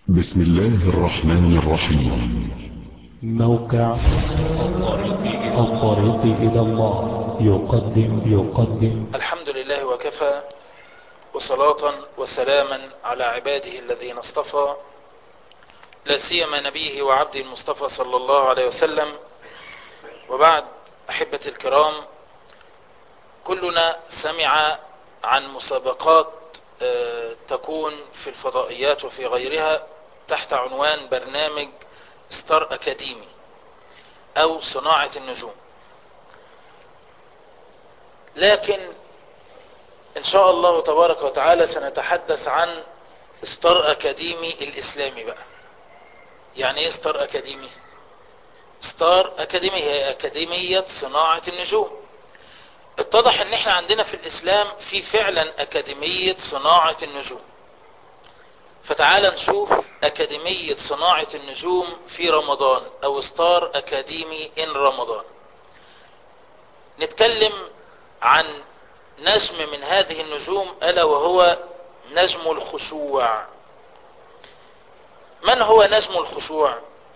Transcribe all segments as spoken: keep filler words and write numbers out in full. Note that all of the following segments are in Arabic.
بسم الله الرحمن الرحيم. موقع الطريق إلى الله يقدم يقدم الحمد لله وكفى، وصلاة وسلاما على عباده الذين اصطفى، لا سيما نبيه وعبده المصطفى صلى الله عليه وسلم. وبعد، أحبة الكرام، كلنا سمع عن مسابقات تكون في الفضائيات وفي غيرها تحت عنوان برنامج ستار أكاديمي أو صناعة النجوم. لكن إن شاء الله تبارك وتعالى سنتحدث عن ستار أكاديمي الإسلامي بقى. يعني إيه ستار أكاديمي؟ ستار أكاديمي هي أكاديمية صناعة النجوم. اتضح ان احنا عندنا في الإسلام في فعلا أكاديمية صناعة النجوم. فتعال نشوف أكاديمية صناعة النجوم في رمضان أو ستار أكاديمي إن رمضان. نتكلم عن نجم من هذه النجوم ألا وهو نجم الخشوع. من هو نجم الخشوع؟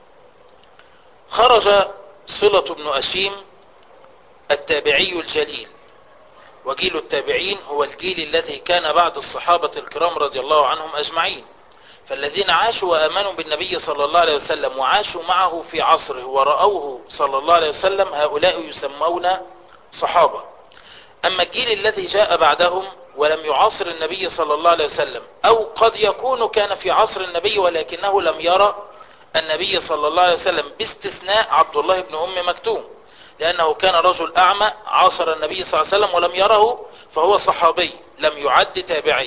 خرج صلة بن أشيم التابعي الجليل، وجيل التابعين هو الجيل الذي كان بعد الصحابة الكرام رضي الله عنهم أجمعين، فالذين عاشوا وآمنوا بالنبي صلى الله عليه وسلم وعاشوا معه في عصره ورأوه صلى الله عليه وسلم هؤلاء يسمون صحابة. أما الجيل الذي جاء بعدهم ولم يعاصر النبي صلى الله عليه وسلم، أو قد يكون كان في عصر النبي ولكنه لم يرى النبي صلى الله عليه وسلم، باستثناء عبد الله بن أم مكتوم، لأنه كان رجل أعمى عاصر النبي صلى الله عليه وسلم ولم يره، فهو صحابي لم يعد تابعي.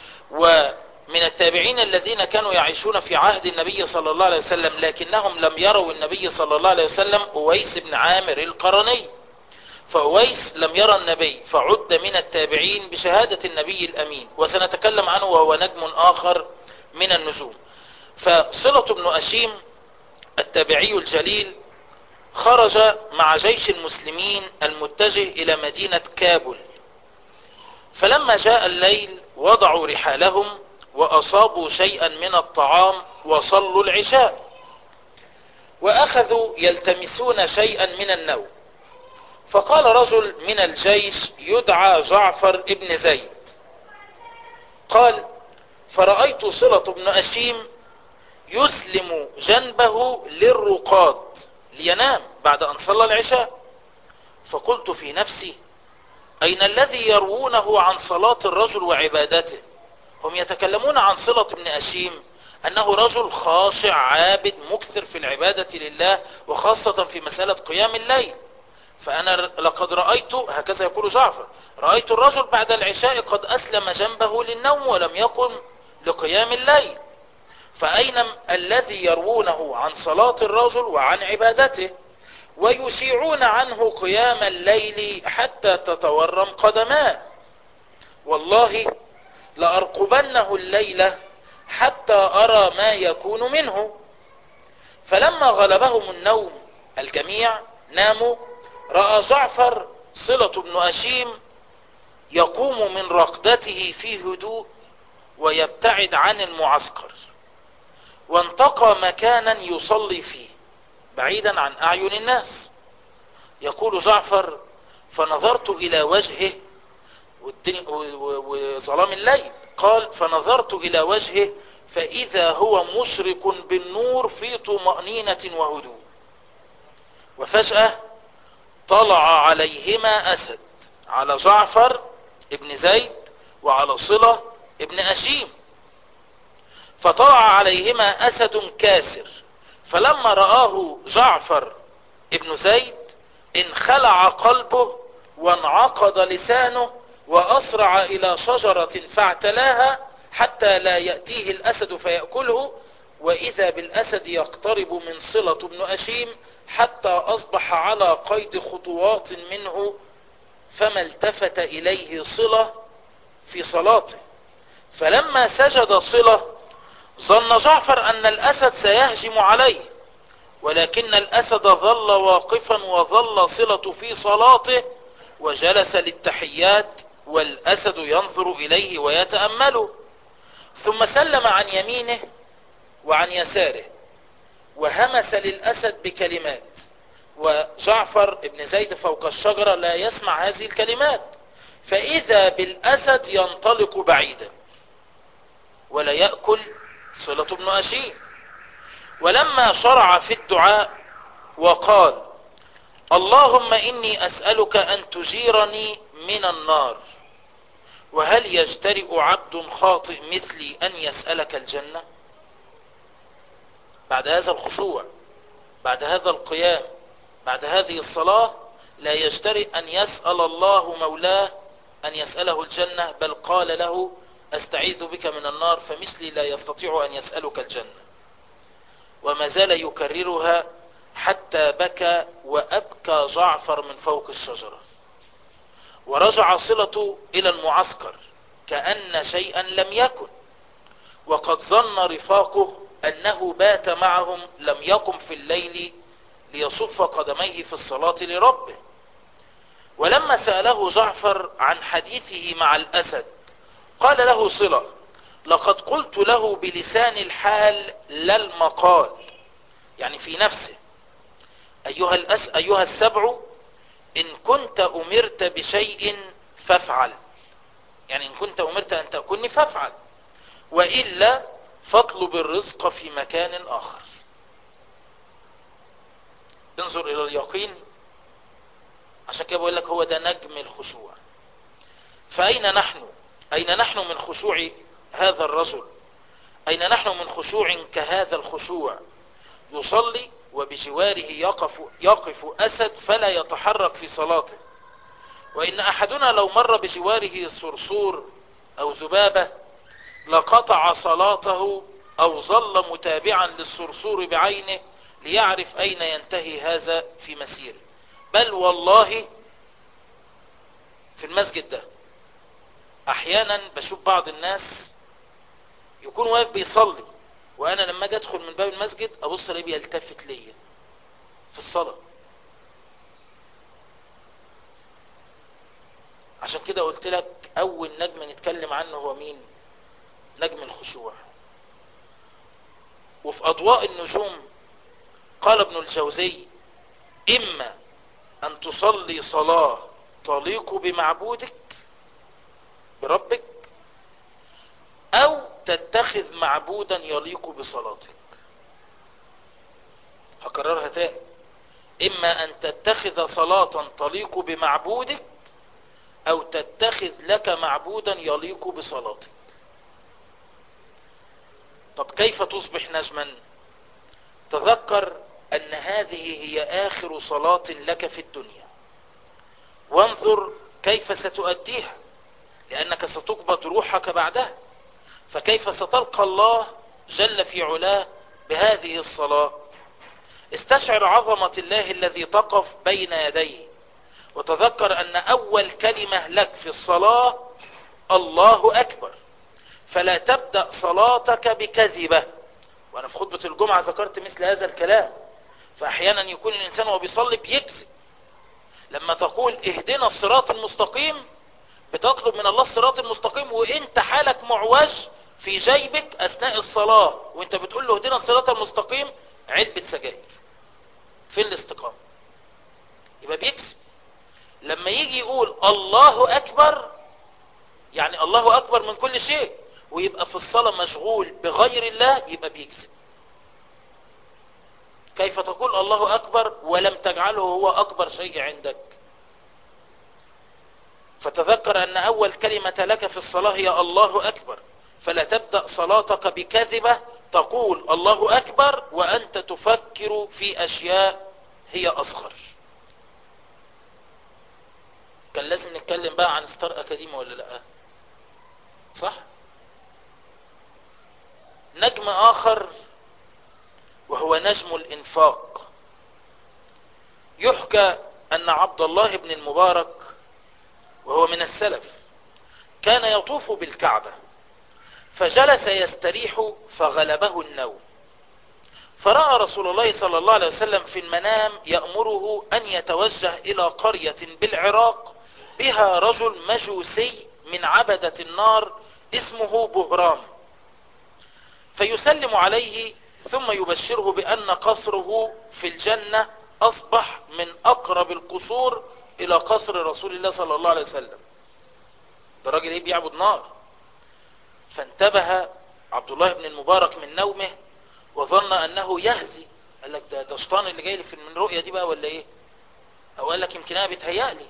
ومن التابعين الذين كانوا يعيشون في عهد النبي صلى الله عليه وسلم لكنهم لم يروا النبي صلى الله عليه وسلم أويس بن عامر القرني، فأويس لم يرى النبي فعد من التابعين بشهادة النبي الأمين، وسنتكلم عنه وهو نجم آخر من النجوم. فصلة بن أشيم التابعي الجليل خرج مع جيش المسلمين المتجه إلى مدينة كابل، فلما جاء الليل وضعوا رحالهم وأصابوا شيئا من الطعام وصلوا العشاء، وأخذوا يلتمسون شيئا من النوم. فقال رجل من الجيش يدعى جعفر ابن زيد، قال: فرأيت صلة بن أشيم يسلم جنبه للرقاد لينام بعد أن صلى العشاء. فقلت في نفسي: أين الذي يروونه عن صلاة الرجل وعبادته؟ هم يتكلمون عن صلة بن أشيم أنه رجل خاشع عابد مكثر في العبادة لله، وخاصة في مسألة قيام الليل. فأنا لقد رأيت، هكذا يقول جعفر، رأيت الرجل بعد العشاء قد أسلم جنبه للنوم ولم يقم لقيام الليل، فأين الذي يروونه عن صلاة الرجل وعن عبادته؟ ويشيعون عنه قيام الليل حتى تتورم قدماه، والله لأرقبنه الليلة حتى أرى ما يكون منه. فلما غلبهم النوم الجميع ناموا، رأى جعفر صلة بن أشيم يقوم من رقدته في هدوء ويبتعد عن المعسكر، وانتقى مكانا يصلي فيه بعيدا عن أعين الناس. يقول جعفر: فنظرت إلى وجهه وظلام الليل، قال: فنظرت إلى وجهه فإذا هو مشرق بالنور في طمأنينة وهدوء، وفجأة طلع عليهما أسد، على جعفر ابن زيد وعلى صلة ابن أشيم، فطلع عليهما أسد كاسر. فلما رآه جعفر ابن زيد انخلع قلبه وانعقد لسانه وأسرع إلى شجرة فاعتلاها حتى لا يأتيه الأسد فيأكله، وإذا بالأسد يقترب من صلة بن أشيم حتى أصبح على قيد خطوات منه، فما التفت إليه صلة في صلاته. فلما سجد صلة ظن جعفر أن الأسد سيهجم عليه، ولكن الأسد ظل واقفا وظل صلة في صلاته وجلس للتحيات، والأسد ينظر إليه ويتأمله. ثم سلم عن يمينه وعن يساره، وهمس للأسد بكلمات، وجعفر بن زيد فوق الشجرة لا يسمع هذه الكلمات، فإذا بالأسد ينطلق بعيدا ولا يأكل صلة بن أشيم. ولما شرع في الدعاء وقال اللهم إني أسألك أن تجيرني من النار، وهل يجترئ عبد خاطئ مثلي أن يسألك الجنة؟ بعد هذا الخشوع، بعد هذا القيام، بعد هذه الصلاة، لا يجترئ أن يسأل الله مولاه أن يسأله الجنة، بل قال له أستعيذ بك من النار، فمثلي لا يستطيع أن يسألك الجنة. وما زال يكررها حتى بكى وأبكى جعفر من فوق الشجرة. ورجع صلة إلى المعسكر كأن شيئا لم يكن، وقد ظن رفاقه أنه بات معهم لم يقم في الليل ليصف قدميه في الصلاة لربه. ولما سأله جعفر عن حديثه مع الأسد قال له صلة لقد قلت له بلسان الحال لا المقال، يعني في نفسه، أيها, الأس أيها السبع إن كنت أمرت بشيء فافعل، يعني إن كنت أمرت أن تأكلني فافعل، وإلا فاطلب الرزق في مكان آخر. انظر إلى اليقين. عشان كده بقول لك هو ده نجم الخشوع. فأين نحن؟ أين نحن من خشوع هذا الرجل؟ أين نحن من خشوع كهذا الخشوع؟ يصلي وبجواره يقف, يقف أسد فلا يتحرك في صلاته، وإن أحدنا لو مر بجواره صرصور أو ذبابة لقطع صلاته أو ظل متابعا للصرصور بعينه ليعرف أين ينتهي هذا في مسيره. بل والله في المسجد ده أحيانا بشوف بعض الناس يكون واقف بيصلي، وأنا لما أجي أدخل من باب المسجد أبص ألاقيه بيلتفت ليا في الصلاة. عشان كده قلت لك أول نجم نتكلم عنه هو مين؟ نجم الخشوع. وفي أضواء النجوم قال ابن الجوزي إما أن تصلي صلاة تليق بمعبودك بربك، أو تتخذ معبودا يليق بصلاتك. هكررها تاني، إما أن تتخذ صلاة تليق بمعبودك، أو تتخذ لك معبودا يليق بصلاتك. طب كيف تصبح نجما؟ تذكر أن هذه هي آخر صلاة لك في الدنيا، وانظر كيف ستؤديها، لأنك ستقبض روحك بعدها، فكيف ستلقى الله جل في علاه بهذه الصلاة؟ استشعر عظمة الله الذي تقف بين يديه، وتذكر أن أول كلمة لك في الصلاة الله أكبر، فلا تبدأ صلاتك بكذبة. وأنا في خطبة الجمعة ذكرت مثل هذا الكلام. فأحيانا يكون الإنسان وهو بيصلي بيكذب. لما تقول اهدنا الصراط المستقيم بتطلب من الله الصراط المستقيم وانت حالك معوج في جيبك أثناء الصلاة، وانت بتقول له اهدنا الصراط المستقيم علبة سجاير في الاستقامة، يبقى بيكذب. لما يجي يقول الله أكبر يعني الله أكبر من كل شيء، ويبقى في الصلاة مشغول بغير الله، يبقى بيكذب. كيف تقول الله أكبر ولم تجعله هو أكبر شيء عندك؟ فتذكر أن أول كلمة لك في الصلاة هي الله أكبر، فلا تبدأ صلاتك بكذبة تقول الله أكبر وأنت تفكر في أشياء هي أصغر. كان لازم نتكلم بقى عن ستار أكاديمي ولا لا؟ صح؟ نجم آخر وهو نجم الإنفاق. يحكى أن عبد الله بن المبارك وهو من السلف كان يطوف بالكعبة، فجلس يستريح فغلبه النوم، فرأى رسول الله صلى الله عليه وسلم في المنام يأمره أن يتوجه إلى قرية بالعراق بها رجل مجوسي من عبدة النار اسمه بهرام، فيسلم عليه ثم يبشره بأن قصره في الجنة أصبح من أقرب القصور إلى قصر رسول الله صلى الله عليه وسلم. ده راجل ايه بيعبد نار. فانتبه عبد الله بن المبارك من نومه وظن أنه يهزي، قال لك ده ده شيطان اللي جاي لي في الرؤية دي بقى ولا ايه، أو قال لك يمكن انا بيتهيألي.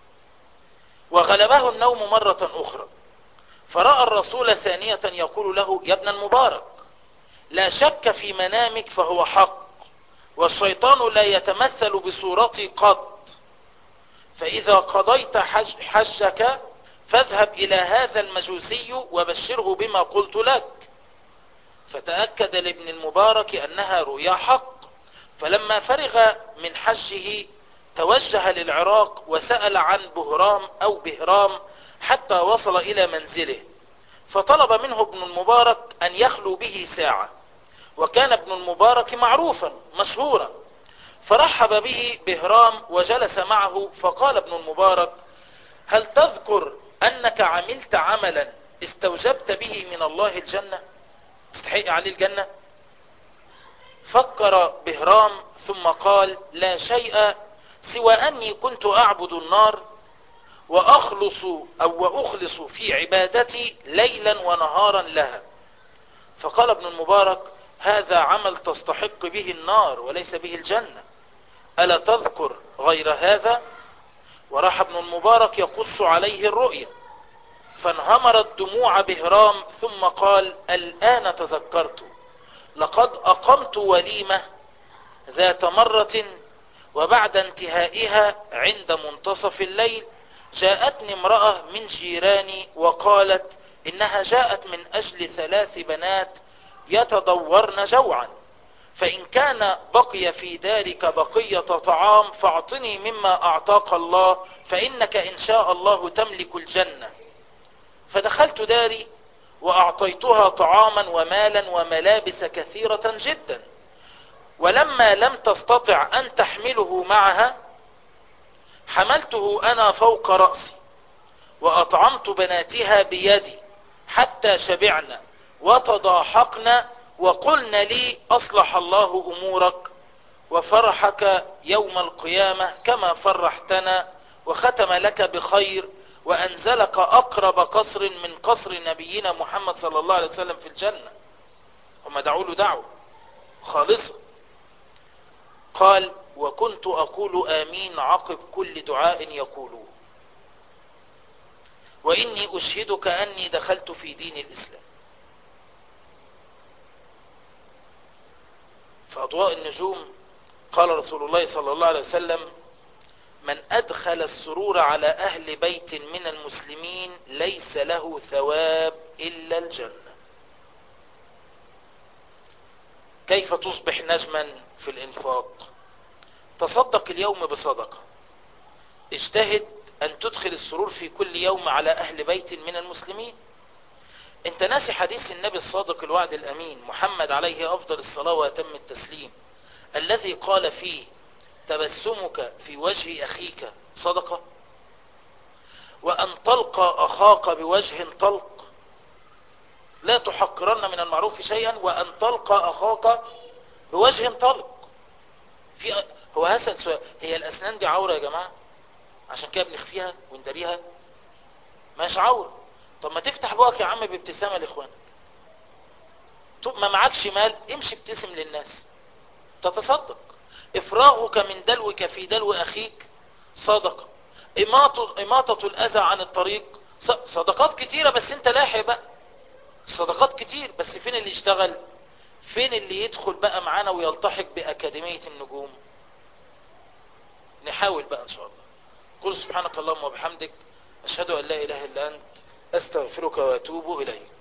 وغلبه النوم مرة أخرى فرأى الرسول ثانية يقول له: يا ابن المبارك، لا شك في منامك فهو حق، والشيطان لا يتمثل بصورتي قط، فإذا قضيت حج حجك فاذهب إلى هذا المجوسي وبشره بما قلت لك. فتأكد لابن المبارك أنها رؤيا حق، فلما فرغ من حجه توجه للعراق وسأل عن بهرام أو بهرام حتى وصل إلى منزله، فطلب منه ابن المبارك أن يخلو به ساعة، وكان ابن المبارك معروفا مشهورا، فرحب به بهرام وجلس معه. فقال ابن المبارك: هل تذكر أنك عملت عملا استوجبت به من الله الجنة، استحق عليه الجنة؟ فكر بهرام ثم قال: لا شيء سوى أني كنت أعبد النار وأخلص أو وأخلص في عبادتي ليلا ونهارا لها. فقال ابن المبارك: هذا عمل تستحق به النار وليس به الجنة، ألا تذكر غير هذا؟ وراح ابن المبارك يقص عليه الرؤيا، فانهمرت دموع بهرام ثم قال: الآن تذكرت، لقد أقمت وليمة ذات مرة، وبعد انتهائها عند منتصف الليل جاءتني امرأة من جيراني وقالت إنها جاءت من أجل ثلاث بنات يتضورن جوعا، فإن كان بقي في دارك بقية طعام فاعطني مما أعطاك الله، فإنك إن شاء الله تملك الجنة. فدخلت داري وأعطيتها طعاما ومالا وملابس كثيرة جدا، ولما لم تستطع أن تحمله معها حملته أنا فوق رأسي وأطعمت بناتها بيدي حتى شبعنا وتضاحقنا، وقلنا لي: أصلح الله أمورك وفرحك يوم القيامة كما فرحتنا، وختم لك بخير، وأنزلك أقرب قصر من قصر نبينا محمد صلى الله عليه وسلم في الجنة. هم دعوا له دعوة خالصة. قال: وكنت أقول آمين عقب كل دعاء يقولوه، وإني أشهدك أني دخلت في دين الإسلام. في أضواء النجوم قال رسول الله صلى الله عليه وسلم: من أدخل السرور على أهل بيت من المسلمين ليس له ثواب إلا الجنة. كيف تصبح نجما في الإنفاق؟ تصدق اليوم بصدقة، اجتهد أن تدخل السرور في كل يوم على أهل بيت من المسلمين. انت ناسي حديث النبي الصادق الوعد الأمين محمد عليه أفضل الصلاة وأتم التسليم الذي قال فيه: تبسمك في وجه أخيك صدقة، وأن تلقى أخاك بوجه طلق، لا تحقرن من المعروف شيئا، وأن تلقى أخاك بوجه طلق. في هو هسأل سؤال: هي الأسنان دي عورة يا جماعة عشان كده بنخفيها ونداريها؟ ماش عورة. طب ما تفتح بوقك يا عم بابتسامة لإخوانك. ما معكش مال امشي ابتسم للناس تتصدق. افراغك من دلوك في دلو أخيك صدقة. إماطة, إماطة الأذى عن الطريق صدقات كتيرة، بس انت لاحق بقى. صدقات كتير، بس فين اللي يشتغل؟ فين اللي يدخل بقى معانا ويلتحق بأكاديمية النجوم؟ نحاول بقى ان شاء الله. قل سبحانك اللهم وبحمدك، أشهد أن لا إله إلا أنت، أستغفرك وأتوب إليك.